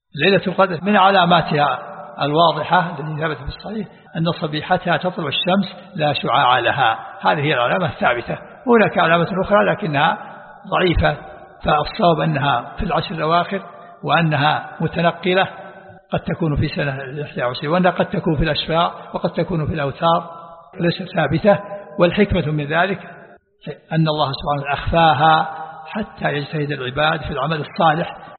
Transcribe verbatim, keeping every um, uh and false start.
ليلة القدر من علاماتها الواضحة التي ثبت في الصحيح أن صبيحتها تطلع الشمس لا شعاع لها، هذه هي العلامة الثابتة. هناك علامة أخرى لكنها ضعيفة، فالصواب أنها في العشر الأواخر، وأنها متنقلة، قد تكون في سنة إحدى وعشرين، وأنها قد تكون في الأشفاع، وقد تكون في الأوتار، ليست ثابتة. والحكمة من ذلك أن الله سبحانه أخفاها حتى يجتهد العباد في العمل الصالح